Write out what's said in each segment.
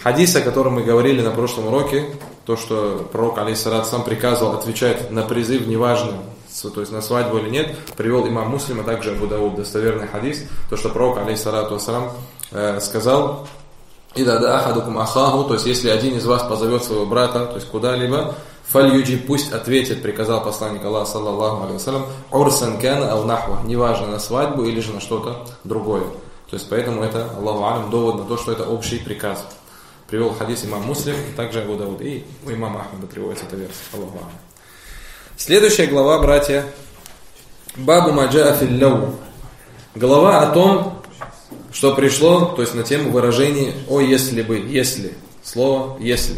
Хадис, о котором мы говорили на прошлом уроке, то, что пророк, алейхиссалату вассалам, приказывал отвечать на призыв, неважно, то есть на свадьбу или нет, привел имам Муслим, а также Абу Дауд, достоверный хадис, то, что пророк, алейхиссалату вассалам, сказал: «Ида да ахадукум ахаху», то есть если один из вас позовет своего брата, то есть куда-либо, «фальюджи», пусть ответит, приказал посланник Аллаха, саллаллаху алейхи вассалям, «урсан кана ау нахва», неважно, на свадьбу или же на что-то другое. То есть поэтому это, Аллаху алям, довод на то, что это общий приказ. Привел хадис имам Муслим, также Абу Дауд, и у имама Ахмада приводится эта версия. Аллаху алям. Следующая глава, братья, Бабу маджаа фил лау. Глава о том, что пришло, то есть на тему выражений «о если бы», «если», слово «если».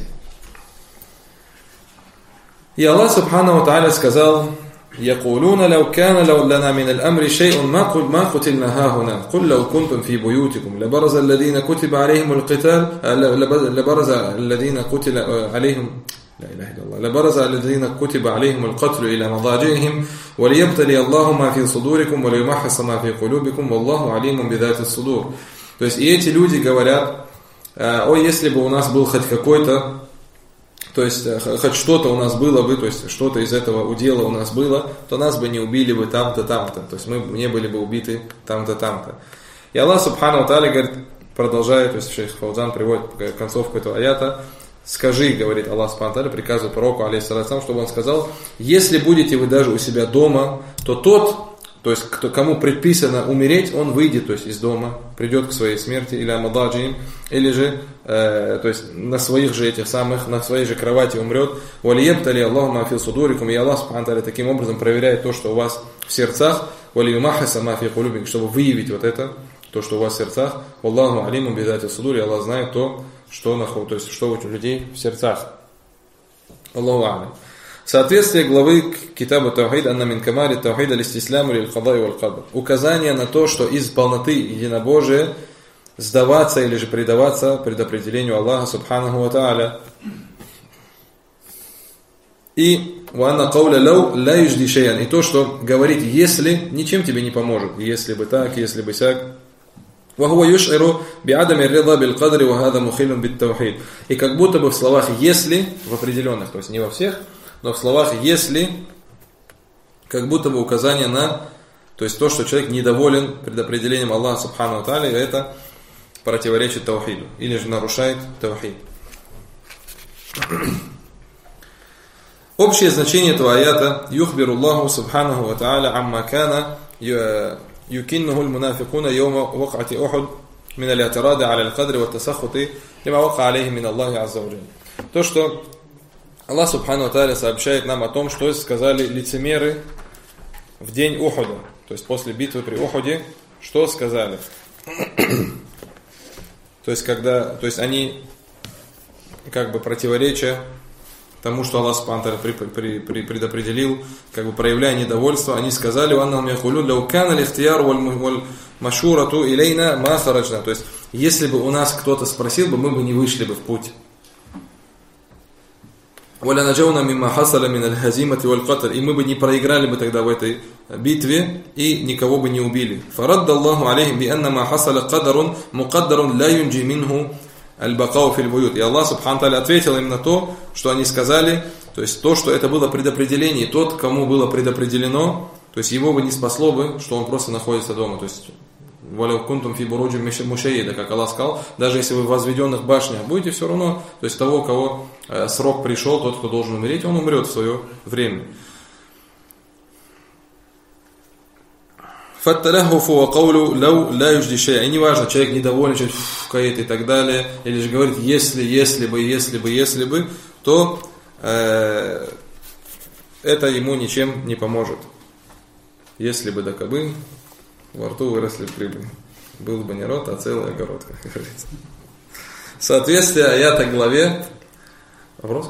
И Аллах субхану ва тааля сказал: يقولون لو كان لنا من الأمر شيء ما قتلنا هاهنا قل لو كنتم في بيوتكم لبرز الذين كتب عليهم القتال لبرز الذين قتل عليهم لا إله إلا الله لبرز الذين كتب عليهم القتل إلى مضاجعهم وليبتلي الله ما في صدوركم وليمحص ما في قلوبكم والله عليم بذات الصدور. То есть и эти люди говорят: о, если бы у нас был хоть какой-то, то есть хоть что-то у нас было бы, то есть что-то из этого удела у нас было, то нас бы не убили бы там-то, там-то, то есть мы не были бы убиты там-то, там-то. И Аллах субхану ва тааля говорит, продолжает, то есть шейх Фаузан приводит концовку этого аята: скажи, говорит Аллах субхану ва тааля, приказывает пророку, алейхиссалату, чтобы он сказал: если будете вы даже у себя дома, то тот, то есть кому предписано умереть, он выйдет, то есть из дома, придет к своей смерти, или амададжиим, или же, то есть на своих же этих самых, на своей же кровати умрет. Валиебтали Аллаху ма фи судурикум, и Аллах субхану тааля таким образом проверяет то, что у вас в сердцах, валиюмахаса ма фи кулубикум, чтобы выявить вот это, то, что у вас в сердцах. Аллаху алиму бидати судури, Аллах знает то, что находится, то есть что у людей в сердцах. Аллаху алим. Соответствие главы к Китабу Таухид «Анна мин камали таухида листисляму лиль кадай валь кадр». Указание на то, что из полноты единобожия сдаваться или же предаваться предопределению Аллаха субханаху ва тааля. И «Ванна кауля лау ла южди шейян». И то, что говорит «если», ничем тебе не поможет. Если бы так, если бы сяк. «Вахуа юш'иру би'адами рида бил кадри ва хада мухилун бит таухид». И как будто бы в словах «если», в определенных, то есть не во всех, но в словах «если» как будто бы указание на, то есть то, что человек недоволен предопределением Аллаха субхану ва тааля, это противоречит таухиду, или же нарушает таухид. Общее значение этого аята: «Юхбиру Аллаху субханаху ва тааля амма кана юкиннуху аль-мунафикуна йома вакати Ухуд мин аль-атирады аля аль-кадри ва тасаххути лима вака алейхи мин Аллахи азза ва джалля». То, что Аллах субхану ва тааля сообщает нам о том, что сказали лицемеры в день Ухуда, то есть после битвы при Ухуде, что сказали. То есть они, как бы противоречия тому, что Аллах субхану ва тааля предопределил, как бы проявляя недовольство, они сказали: «Ваннахум яхулун лау кана лихтияр валь машурату илейна ма хараджна». То есть если бы у нас кто-то спросил бы, мы бы не вышли бы в путь. И мы бы не проиграли бы тогда в этой битве и никого бы не убили. И Аллах субхану тааля ответил им на то, что они сказали, то есть то, что это было предопределение, и тот, кому было предопределено, то есть его бы не спасло бы, что он просто находится дома. То есть как Аллах сказал, даже если вы в возведенных башнях будете, все равно, то есть того, кого срок пришел, тот, кто должен умереть, он умрет в свое время. Фатталахуфу ва каулу лау ла южди шей. И не важно, человек недоволен, человек кает и так далее, или же говорит если бы, то это ему ничем не поможет. Если бы да кабы, во рту выросли прибыль. Был бы не рот, а целый огород, как говорится. Соответствие аята главе. Вопрос?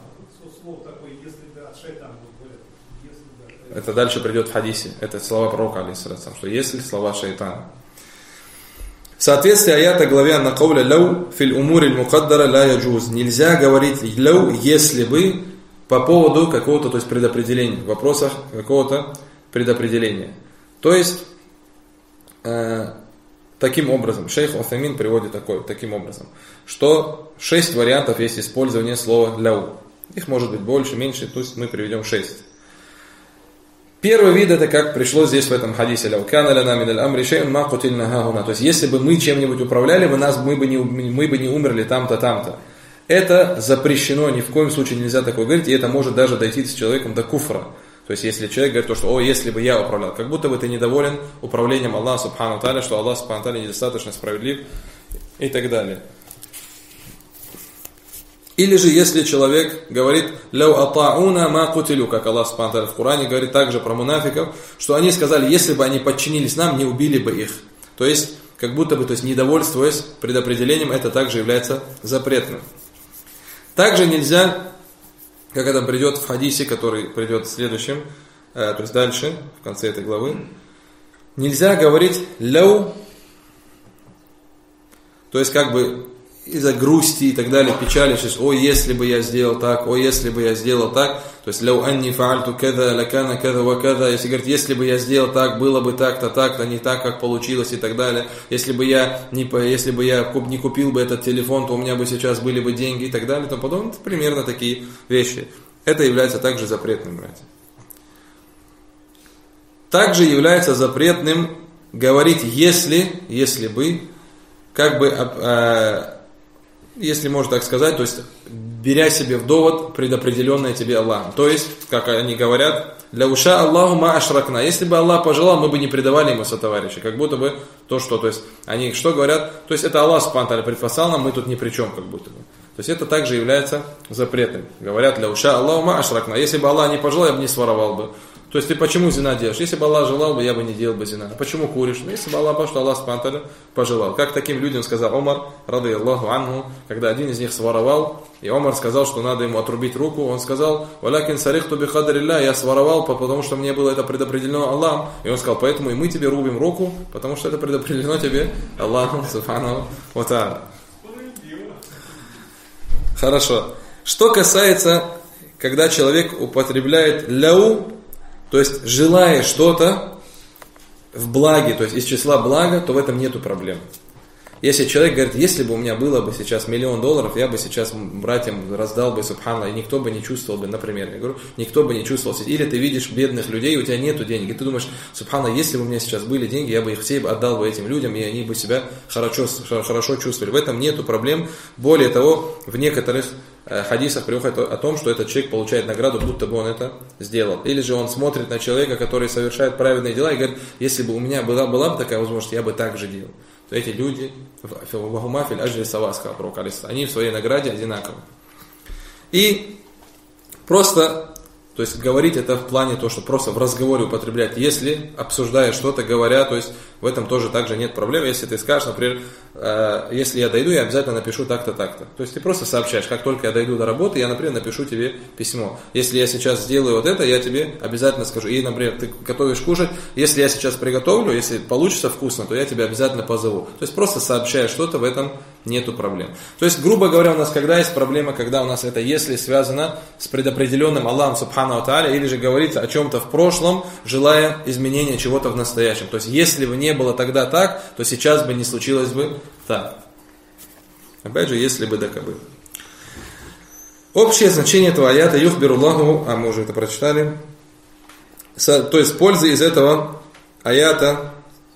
Это дальше придет в хадисе. Это слова пророка, алейхиссалату, что если слова шайтана. Соответствие аята главе на кауля лау фил умури мукаддара ла яджуз. Нельзя говорить лау, если бы, по поводу какого-то, то есть предопределения, в вопросах какого-то предопределения. То есть таким образом, шейх Уthаймин приводит таким образом, что 6 вариантов есть использования слова «ляу». Их может быть больше, меньше, то есть мы приведем 6. Первый вид это как пришло здесь в этом хадисе. «Ляу кана лана мин аль-амри шей'ун ма кутильна хахуна». То есть если бы мы чем-нибудь управляли, мы бы не умерли там-то, там-то. Это запрещено, ни в коем случае нельзя такое говорить, и это может даже дойти с человеком до куфра. То есть если человек говорит, что если бы я управлял, как будто бы ты недоволен управлением Аллаха Субхану Тааля, что Аллах Субхану Тааля недостаточно справедлив и так далее. Или же если человек говорит «Ляу атауна ма кутилю», как Аллах Субхану Тааля в Коране говорит также про мунафиков, что они сказали, если бы они подчинились нам, не убили бы их. То есть, как будто бы, недовольствуясь предопределением, это также является запретным. Также нельзя, как это придет в хадисе, который придет в следующем, то есть дальше, в конце этой главы, нельзя говорить «ляу», то есть как бы из-за грусти и так далее, печали, если бы я сделал так, если бы я сделал так, то есть «ляу анни фаальту када, лакана када ва када», если говорить, если бы я сделал так, было бы так-то, не так, как получилось и так далее, если бы я не купил бы этот телефон, то у меня бы сейчас были бы деньги и так далее, то подобное, примерно такие вещи. Это является также запретным, братья. Также является запретным говорить если бы, как бы, если можно так сказать, то есть беря себе в довод предопределенное тебе Аллахом. То есть, как они говорят, «Ля уша Аллаху ма ашракна». Если бы Аллах пожелал, мы бы не предавали ему сотоварища. Как будто бы то, есть они что говорят? То есть это Аллах Субхану Тааля предписал нам, мы тут ни при чем, как будто бы. То есть это также является запретным. Говорят «Ля уша Аллаху ма ашракна». Если бы Аллах не пожелал, я бы не своровал бы. То есть ты почему зина делаешь? Если бы Аллах желал бы, я бы не делал бы зина. А почему куришь? Если бы Аллах пожелал. Как таким людям сказал Омар, рады Аллаху анху, когда один из них своровал, и Омар сказал, что надо ему отрубить руку, он сказал, «Валякин сарихту би хадрилля», я своровал, потому что мне было это предопределено Аллахом. И он сказал, поэтому и мы тебе рубим руку, потому что это предопределено тебе Аллахом, субхану ва тааля. Хорошо. Что касается, когда человек употребляет ляу, то есть желая что-то в благе, то есть из числа блага, то в этом нету проблем. Если человек говорит, если бы у меня было бы сейчас $1 миллион, я бы сейчас братьям раздал бы, субханаллах, и никто бы не чувствовал бы, например, я говорю, никто бы не чувствовал. Или ты видишь бедных людей, у тебя нету денег, и ты думаешь, субханаллах, если бы у меня сейчас были деньги, я бы их все отдал бы этим людям, и они бы себя хорошо чувствовали. В этом нету проблем. Более того, в некоторых хадисах приходит о том, что этот человек получает награду, будто бы он это сделал. Или же он смотрит на человека, который совершает праведные дела, и говорит, если бы у меня была бы такая возможность, я бы так же делал. То эти люди, они в своей награде одинаковы. И просто, то есть говорить это в плане то, что просто в разговоре употреблять, если обсуждая что-то, говоря, то есть в этом тоже также нет проблем. Если ты скажешь, например, если я дойду, я обязательно напишу так-то, так-то. То есть ты просто сообщаешь, как только я дойду до работы, я, например, напишу тебе письмо. Если я сейчас сделаю вот это, я тебе обязательно скажу. И, например, ты готовишь кушать, если я сейчас приготовлю, если получится вкусно, то я тебя обязательно позову. То есть просто сообщая что-то, в этом нету проблем. То есть, грубо говоря, у нас когда есть проблема, когда у нас это если связано с предопределенным Аллахом Субхану Тааля, или же говорится о чем-то в прошлом, желая изменения чего-то в настоящем. То есть, если бы не было тогда так, то сейчас бы не случилось бы так. Опять же, если бы да кабы. Общее значение этого аята юхбируллаху, а мы уже это прочитали. То есть, польза из этого аята.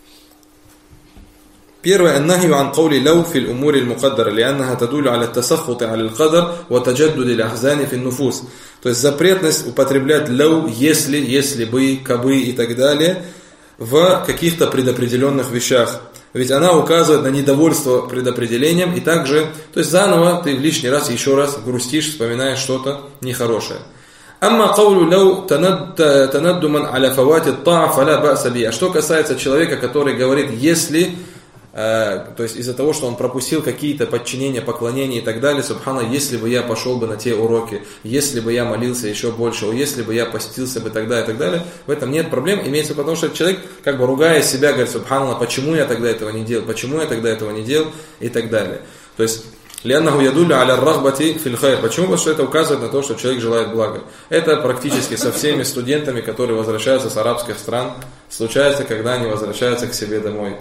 Первое, аннахию ан каули лау фил умури аль-мукаддара, лианнаха тадулю аля тасаххути аля аль-кадар, ва таджаддуди аль-ахзани фил нуфус. То есть, запретность употреблять лау, если бы, кабы и так далее, в каких-то предопределенных вещах. Ведь она указывает на недовольство предопределением, и также, то есть заново ты в лишний раз, еще раз грустишь, вспоминаешь что-то нехорошее. Амма каулю лау танаддуман аля фавати та'а фаля ба'са би. А что касается человека, который говорит, если, то есть из-за того, что он пропустил какие-то подчинения, поклонения и так далее, субхана, если бы я пошел бы на те уроки, если бы я молился еще больше, если бы я постился бы тогда и так далее, в этом нет проблем, имеется, потому что человек, как бы ругая себя, говорит, субханаллах, почему я тогда этого не делал, и так далее. То есть, лианнаху ядуллю аля рахбати фил хайр. Почему? Потому что это указывает на то, что человек желает блага. Это практически со всеми студентами, которые возвращаются с арабских стран, случается, когда они возвращаются к себе домой.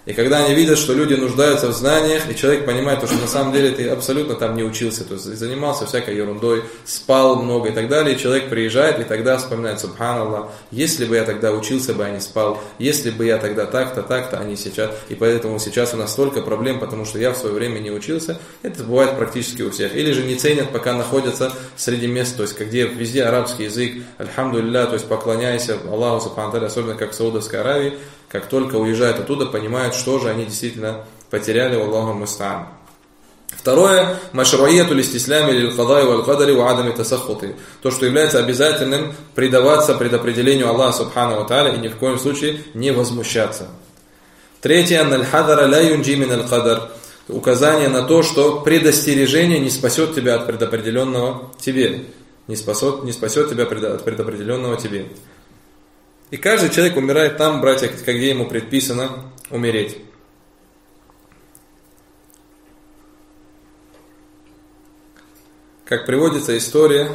И когда они видят, что люди нуждаются в знаниях, и человек понимает, что на самом деле ты абсолютно там не учился, то есть занимался всякой ерундой, спал много и так далее, и человек приезжает и тогда вспоминает: субханаллах, если бы я тогда учился бы, а не спал, если бы я тогда так-то, а не сейчас. И поэтому сейчас у нас столько проблем, потому что я в свое время не учился. Это бывает практически у всех. Или же не ценят, пока находятся среди мест, то есть где везде арабский язык, альхамдулилля, то есть поклоняйся Аллаху субхану ва тааля, особенно как в Саудовской Аравии. Как только уезжают оттуда, понимают, что же они действительно потеряли, Аллаху муста'ан. Второе, машруияту листислями лиль-кадай валь-кадари ва адами тасаххути. То, что является обязательным предаваться предопределению Аллаха субхану ва тааля и ни в коем случае не возмущаться. Третье, анналь-хадара ла юнджи миналь-кадар. Указание на то, что предостережение не спасет тебя от предопределенного тебе. Не спасет тебя от предопределенного тебе. И каждый человек умирает там, братья, где ему предписано умереть. Как приводится история,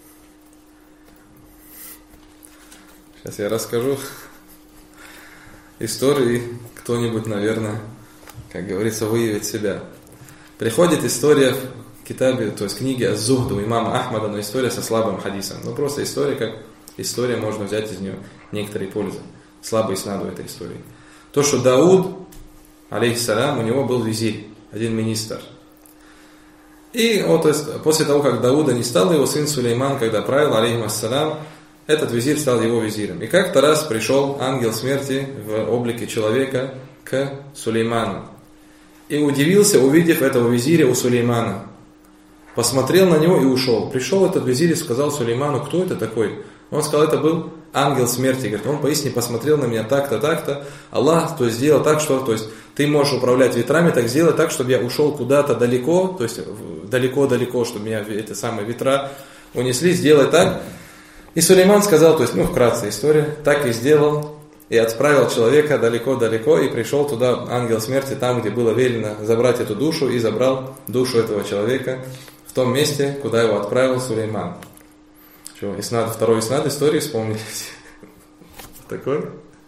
сейчас я расскажу историю, кто-нибудь, наверное, как говорится, выявит себя. Приходит история в китабе, то есть книге Аз-Зухд у имама Ахмада, но история со слабым хадисом. Ну просто история, как история, можно взять из нее некоторые пользы. Слабый иснад у этой истории. То, что Дауд, алейхиссалям, у него был визирь, один министр. И вот, то есть, после того, как Дауда не стал, его сын Сулейман, когда правил, алейхиссалям, этот визирь стал его визирем. И как-то раз пришел ангел смерти в облике человека к Сулейману. И удивился, увидев этого визиря у Сулеймана. Посмотрел на него и ушел. Пришел этот визирь и сказал Сулейману: кто это такой? Он сказал: это был ангел смерти. Говорит, он поистине посмотрел на меня так-то, так-то. Аллах, то есть, сделал так, что, то есть, ты можешь управлять ветрами, так сделай так, чтобы я ушел куда-то далеко, то есть, далеко-далеко, чтобы меня эти самые ветра унесли, сделай так. И Сулейман сказал, то есть, вкратце история, так и сделал, и отправил человека далеко-далеко, и пришел туда ангел смерти, там, где было велено забрать эту душу, и забрал душу этого человека в том месте, куда его отправил Сулейман. Второй иснад истории вспомнили. Такой.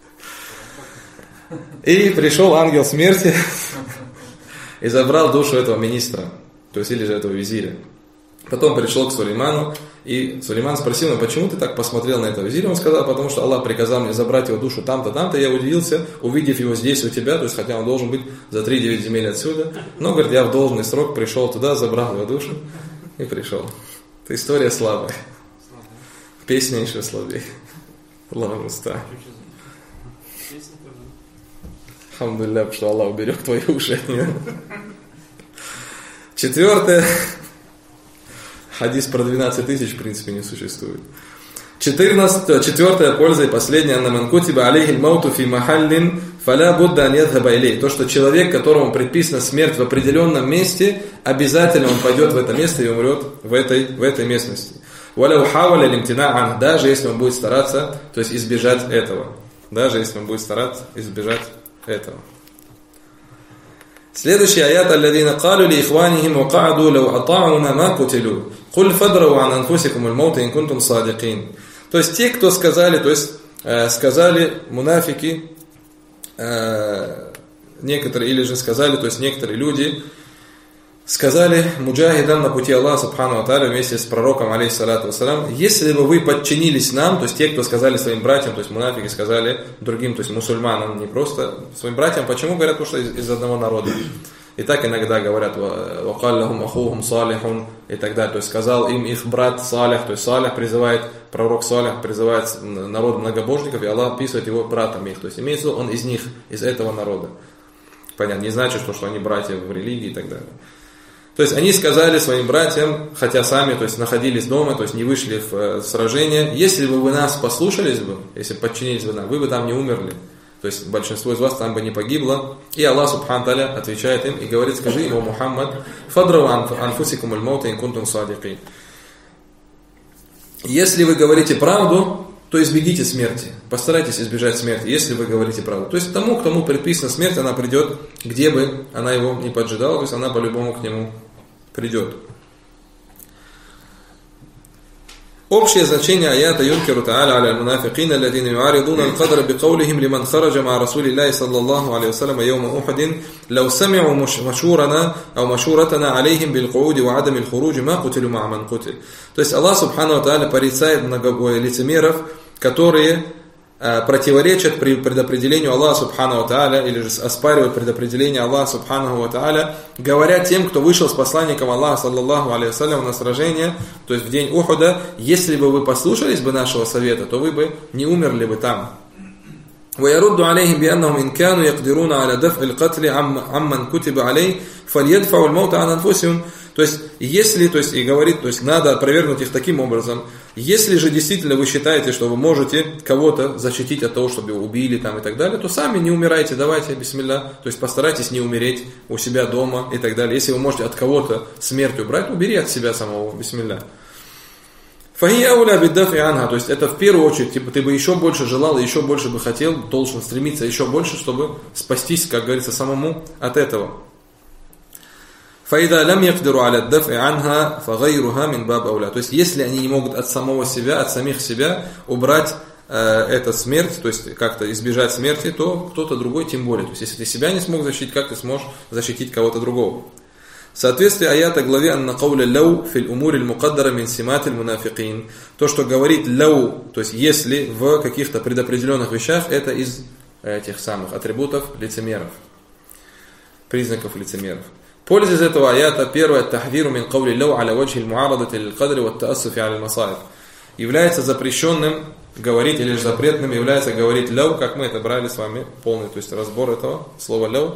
И пришел ангел смерти и забрал душу этого министра, то есть или же этого визиря. Потом пришел к Сулейману, и Сулейман спросил: почему ты так посмотрел на этого визиря? Он сказал: потому что Аллах приказал мне забрать его душу там-то, там-то. Я удивился, увидев его здесь у тебя, то есть хотя он должен быть за 3-9 земель отсюда. Но, говорит, я в должный срок пришел туда, забрал его душу и пришел. Это история слабая. Песня еще слабее. Аллаху муста'ан. Алхамдулилля, что Аллах уберег твои уши от нее. Четвертое. Хадис про 12 тысяч, в принципе, не существует. Четвертая польза и последняя. Анна кутиба алейхи мауту фи махаллин фаля будда ан ядхаба илей. То, что человек, которому предписана смерть в определенном месте, обязательно он пойдет в это место и умрет в этой местности. Валяу хаваля лимтина ан. Даже если он будет стараться, то есть избежать этого. Даже если он будет стараться избежать этого. Следующий аят: алладина калу ли ихванихим ва кааду лау атауна ма кутилу куль фадрау ан анфусикум аль-маута ин кунтум садикин. То есть те, кто сказали, то есть сказали мунафики, некоторые, или же сказали, то есть некоторые люди сказали муджахидам на пути Аллаха субхану ва тааля вместе с пророком алейхиссалату вассалам: если бы вы подчинились нам, то есть те, кто сказали своим братьям, то есть мунафики сказали другим, то есть мусульманам, не просто своим братьям. Почему говорят? Потому что из одного народа. И так иногда говорят: вакаллахум ахухум салихун и так далее. То есть сказал им их брат Салих, то есть Салих призывает, пророк Салих призывает народ многобожников, и Аллах описывает его братом их. То есть имеется в виду, он из них, из этого народа. Понятно, не значит, что они братья в религии и так далее. То есть они сказали своим братьям, хотя сами, то есть, находились дома, то есть не вышли в сражение: если бы вы нас послушались бы, если бы подчинились бы нам, вы бы там не умерли. То есть большинство из вас там бы не погибло. И Аллах субхану тааля отвечает им и говорит: скажи ему, Мухаммад, фадрау анфусикум аль-маута ин кунтум садикин. Если вы говорите правду, то избегите смерти. Постарайтесь избежать смерти, если вы говорите правду. То есть тому, кому предписана смерть, она придет, где бы она его не поджидала, то есть она по-любому к нему придет. Общее значение аята юнкиру та'аля аля аль-мунафикина алладина ю'аридуна аль-кадра биqawlihim liman хараджа ма расулиллахи саллаллаху алейхи вассалям йома Ухадин лау сами'у машурана ау машуратана алейхим билкууди ва адами аль-хуруджи ма кутилю ма ман кутиль. То есть Аллах субхану ва та'аля порицает лицемеров, которые противоречат предопределению Аллаха субхану ва та'аля или же оспаривают предопределение Аллаха субхану ва та'аля, говоря тем, кто вышел с посланником Аллаха саллаллаху алейхи вассалям на сражение, то есть в день Ухуда: если бы вы послушались бы нашего совета, то вы бы не умерли бы там. ويرد عليهم بأنهم إن كانوا يقدرون على دفع القتل عمن كتب عليه فليدفعوا الموت عن أنفسهم. То есть, если, то есть, и говорит, то есть, надо опровергнуть их таким образом: если же действительно вы считаете, что вы можете кого-то защитить от того, чтобы его убили там и так далее, то сами не умирайте, давайте, бисмилля, то есть, постарайтесь не умереть у себя дома и так далее. Если вы можете от кого-то смерть убрать, убери от себя самого, бисмилля. Фахи ауля биддафи анха, то есть это в первую очередь, типа, ты бы еще больше желал, еще больше бы хотел, должен стремиться еще больше, чтобы спастись, как говорится, самому от этого. Фаида лям якдиру аля дафи анха фагайруха мин баб ауля. То есть если они не могут от самого себя, от самих себя убрать эту смерть, то есть как-то избежать смерти, то кто-то другой тем более. То есть если ты себя не смог защитить, как ты сможешь защитить кого-то другого? В соответствии аята главе «Анна кауля лау фил умури мукаддара мин симатиль мунафикин». То, что говорит лау, то есть если в каких-то предопределенных вещах, это из этих самых атрибутов лицемеров, признаков лицемеров. Польза из этого аята: первое, тахвиру мин каули лау аля ваджхи муарадати лил кадри ва таассуфи аля масаиб. Является запрещенным говорить, или же запретным является говорить лау, как мы это брали с вами, полный, то есть разбор этого слова лау.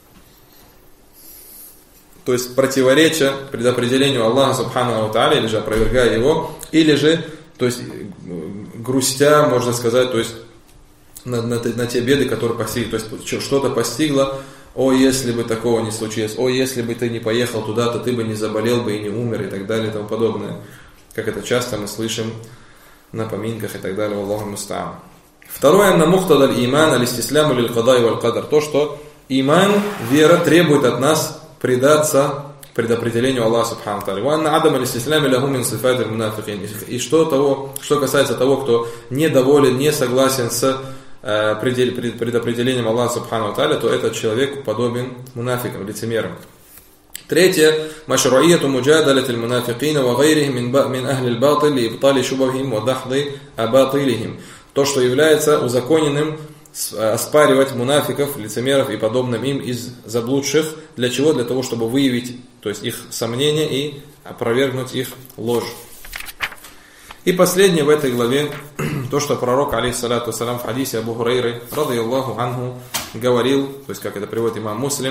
То есть противоречия предопределению Аллаха субхану ва та'аля, или же опровергая его, или же, то есть грустя, можно сказать, то есть на те беды, которые постигли, то есть что-то постигло: о, если бы такого не случилось, о, если бы ты не поехал туда, то ты бы не заболел бы и не умер, и так далее, и тому подобное. Как это часто мы слышим на поминках и так далее. Аллаху муста'ан. Второе, на мухтадаль иман аль-истисляму лиль-кадай валь-кадар. То, что иман, вера, требует от нас предаться предопределению Аллаха субхану ва та'аля. И что касается того, кто недоволен, не согласен с предопределением Аллаха субхану ва та'аля, то этот человек подобен мунафикам, лицемерам. Третье, машру'iяту муджадалати аль-мунафикина ва гайрихим мин ахли аль-батил ли ибтали шубахим ва дахди абатилихим. То, что является узаконенным оспаривать мунафиков, лицемеров и подобным им из заблудших. Для чего? Для того, чтобы выявить, то есть, их сомнения и опровергнуть их ложь. И последнее в этой главе, то, что пророк, алейхиссалату вассалям, в хадисе Абу Хурайры, радийаллаху анху, говорил, то есть, как это приводит имам Муслим: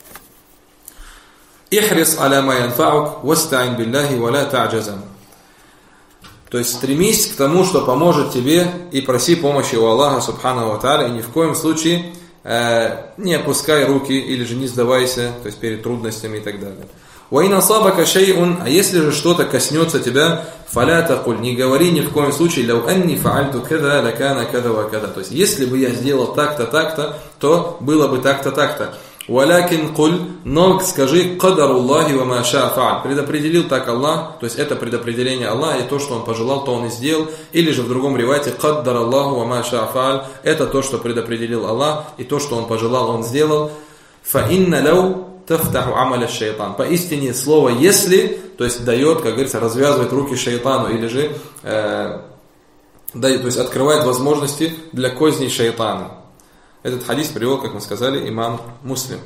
«Ихрис аля ма янфаук, васта'ин биллахи ва ла та'джазам». То есть стремись к тому, что поможет тебе, и проси помощи у Аллаха субхану ва та'аля, и ни в коем случае не опускай руки или же не сдавайся, то есть перед трудностями и так далее. وَإِنْ أَصَابَكَ شَيْءٌ, а если же что-то коснется тебя, فَلَا تَقُلْ, не говори ни в коем случае لَوْ أَنِّي فَعَلْتُ كَذَا لَكَانَ كَذَا وَكَذَا. То есть если бы я сделал так-то, так-то, то было бы так-то, так-то. وَلَكِنْ قُلْ, но скажи قَدَرُ اللَّهِ وَمَا شَاءَ فَعَلْ. Предопределил так Аллах, то есть это предопределение Аллаха, и то, что Он пожелал, то Он и сделал. Или же в другом ривайте قَدَّرَ اللَّهُ وَمَا شَاءَ فَعَلْ. Это то, что предопределил Аллах, и то, что Он пожелал, Он сделал. فَإِنَّ لَوْ تَفْتَحُ عَمَلَ الشَّيْطَانِ. Поистине слово «если», то есть дает, как говорится, развязывает руки шайтану, или же дает, то есть открывает возможности для козней шайтана. Этот хадис привел, как мы сказали, имам Муслим.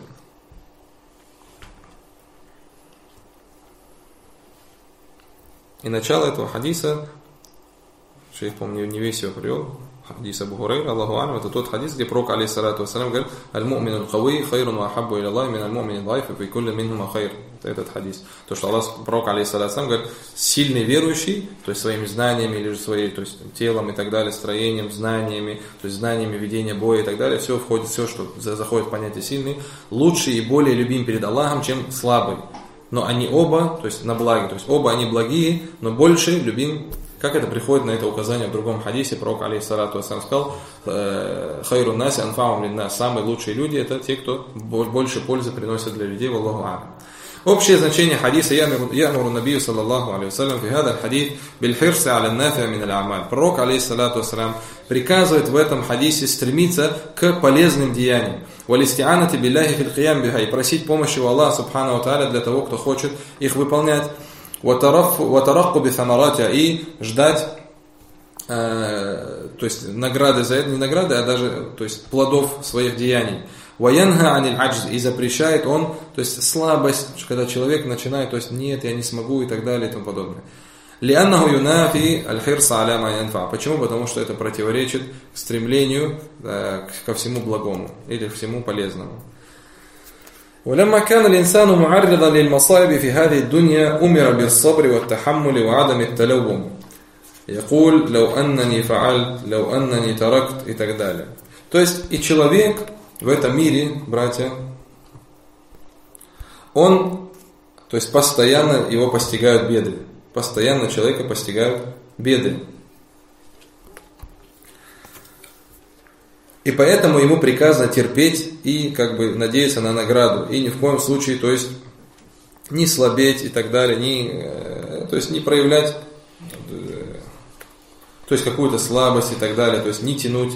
И начало этого хадиса, шейх, помню, не весь его привел, хадис Абу Хурайра, Аллаху алейхи, это тот хадис, где пророк, алейхиссалату вассалям, говорит: «Аль-му'мин аль-кавий хайрун ва ахаббу иля Аллахи мин аль-му'мин аль-дайфи фи кулли минхума хайр». Это этот хадис. То, что Аллах, пророк, алейхиссалату вассалям, говорит: сильный верующий, то есть своими знаниями, или же своей, то есть телом и так далее, строением, знаниями, то есть знаниями ведения боя и так далее, все входит, все, что заходит в понятие сильный, лучше и более любим перед Аллахом, чем слабый. Но они оба, то есть на благе, то есть оба они благие, но больше любим. Как это приходит на это указание в другом хадисе, пророк, алейхиссалату вассалям, сказал: «Хайрун наси анфаум линнас». Самые лучшие люди — это те, кто больше пользы приносят для людей. Валлаху а'лам. Общее значение хадиса «Ямуру набию саллаллаху алейхи вассалям фи хада хадис бильхирси аля нафиа мин аль-амаль». Пророк, алейхиссалату вассалям, приказывает в этом хадисе стремиться к полезным деяниям. «Валистианати билляхи фил киям биха» и просить помощи у Аллаха субхану ва тааля для того, кто хочет их выполнять. «Ватаракку бисамаратиа» и ждать, то есть награды за это, не награды, а даже, то есть плодов своих деяний. «Ваянха аниль аджз» и запрещает он, то есть слабость, когда человек начинает, то есть нет, я не смогу и так далее и тому подобное. «Лианнаху юнафи аль-хирса аля ма янфа». Почему? Потому что это противоречит стремлению ко всему благому или всему полезному. ولما كان الإنسان معرضا للمصائب في هذه الدنيا أمر بالصبر والتحمل وعدم التلوم. يقول لو أنني فعلت لو أنني تركت и так далее. То есть и человек в этом мире, братья, он, то есть постоянно его постигают беды. Постоянно человека постигают беды. И поэтому ему приказано терпеть и как бы надеяться на награду. И ни в коем случае, то есть не слабеть и так далее, то есть не проявлять, то есть какую-то слабость и так далее, то есть не тянуть,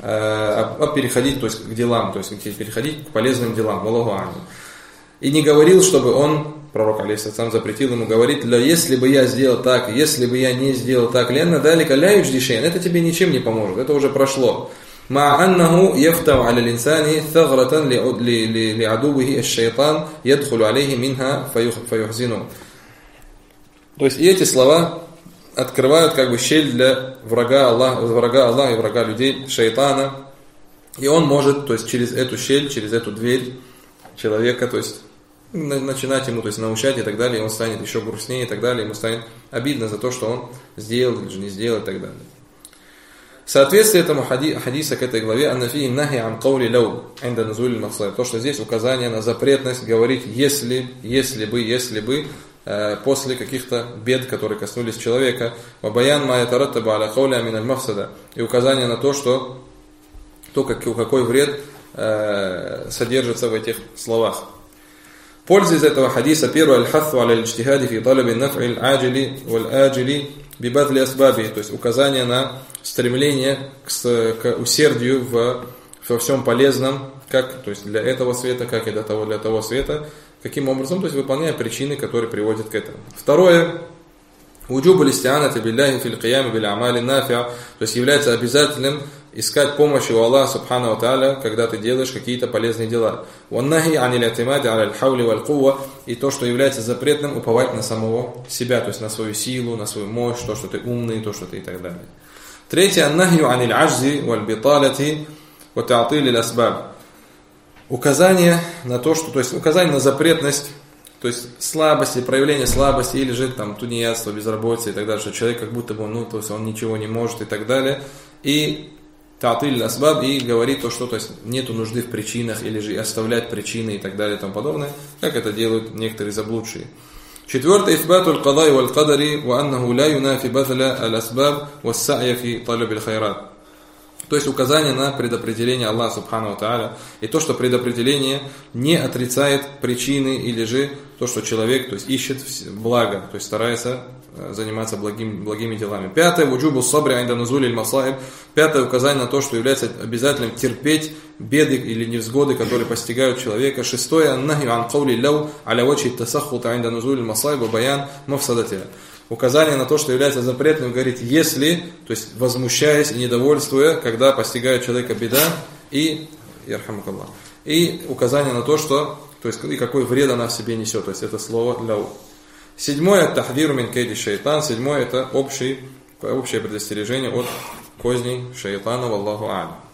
а переходить, то есть к делам, то есть переходить к полезным делам. Аллаху а'алям. И не говорил, чтобы он, пророк алейхиссалям, запретил ему говорить: если бы я сделал так, если бы я не сделал так, это тебе ничем не поможет, это уже прошло. مع أنه يفتح على الإنسان ثغرة لعدوه الشيطان يدخل عليه منها فيحزنه. То есть и эти слова открывают как бы щель для врага Аллаха и врага людей, шайтана, и он может, то есть через эту щель, через эту дверь человека, то есть начинать ему, то есть научать и так далее, и он станет еще грустнее и так далее, ему станет обидно за то, что он сделал или же не сделал и так далее. Соответствие этому хадиса к этой главе, аннафи нахи ан каули лау инда назуль махсай, то, что здесь указание на запретность говорить если бы, после каких-то бед, которые коснулись человека, вабаян ма ятараттаба аля каули амин аль махсада, и указание на то, что какой вред содержится в этих словах. Польза из этого хадиса: первое, аль-хатту аля аль-иджтихади фи талаби наф'и аль-аджили валь-аджили бибадли асбаби, то есть указание на стремление к усердию во всем полезном, как, то есть для этого света, как и для того света, каким образом, то есть выполняя причины, которые приводят к этому. Второе, уджубу листианати билляхи фил киями бил амали нафиа, то есть является обязательным искать помощи у Аллаха субхану ва тааля, когда ты делаешь какие-то полезные дела. Ваннахи анил атимади аля аль-хаули валь-кувва, и то, что является запретным, уповать на самого себя, то есть на свою силу, на свою мощь, то, что ты умный, то, что ты и так далее. Третье, аннахи анил аджзи валь-биталати ва та'тили аль-асбаб. Указание на то, что, то есть указание на запретность, то есть слабости, проявление слабости, или же там тунеядство, безработица и так далее, что человек как будто бы, то есть он ничего не может и так далее. И та'тиль асбаб, и говорит то, что, то есть нету нужды в причинах, или же оставлять причины и так далее и тому подобное, как это делают некоторые заблудшие. Четвертое, ифбату аль-кадай валь-кадари ва аннаху ла юнафи базля аль-асбаб вассa'я фи талаб аль-хайрат. То есть указание на предопределение Аллаха субхану ва тааля, и то, что предопределение не отрицает причины, или же то, что человек, то есть ищет благо, то есть старается заниматься благими делами. Пятое, вуджубу сабри инда нузули аль-масаиб. Пятое, указание на то, что является обязательным терпеть беды или невзгоды, которые постигают человека. Шестое, аннахи ан каули лау аля вачи тасаххута инда нузули аль-масаиб ва баян мафсадатиха. Указание на то, что является запретным, говорит, если, то есть возмущаясь и недовольствуя, когда постигает человека беда, и указание на то, что, то есть и какой вред она в себе несет, то есть это слово ляу. Седьмое, тахдиру мин кейди шайтан. Седьмое, это общее предостережение от козней шайтана. Валлаху а'алям.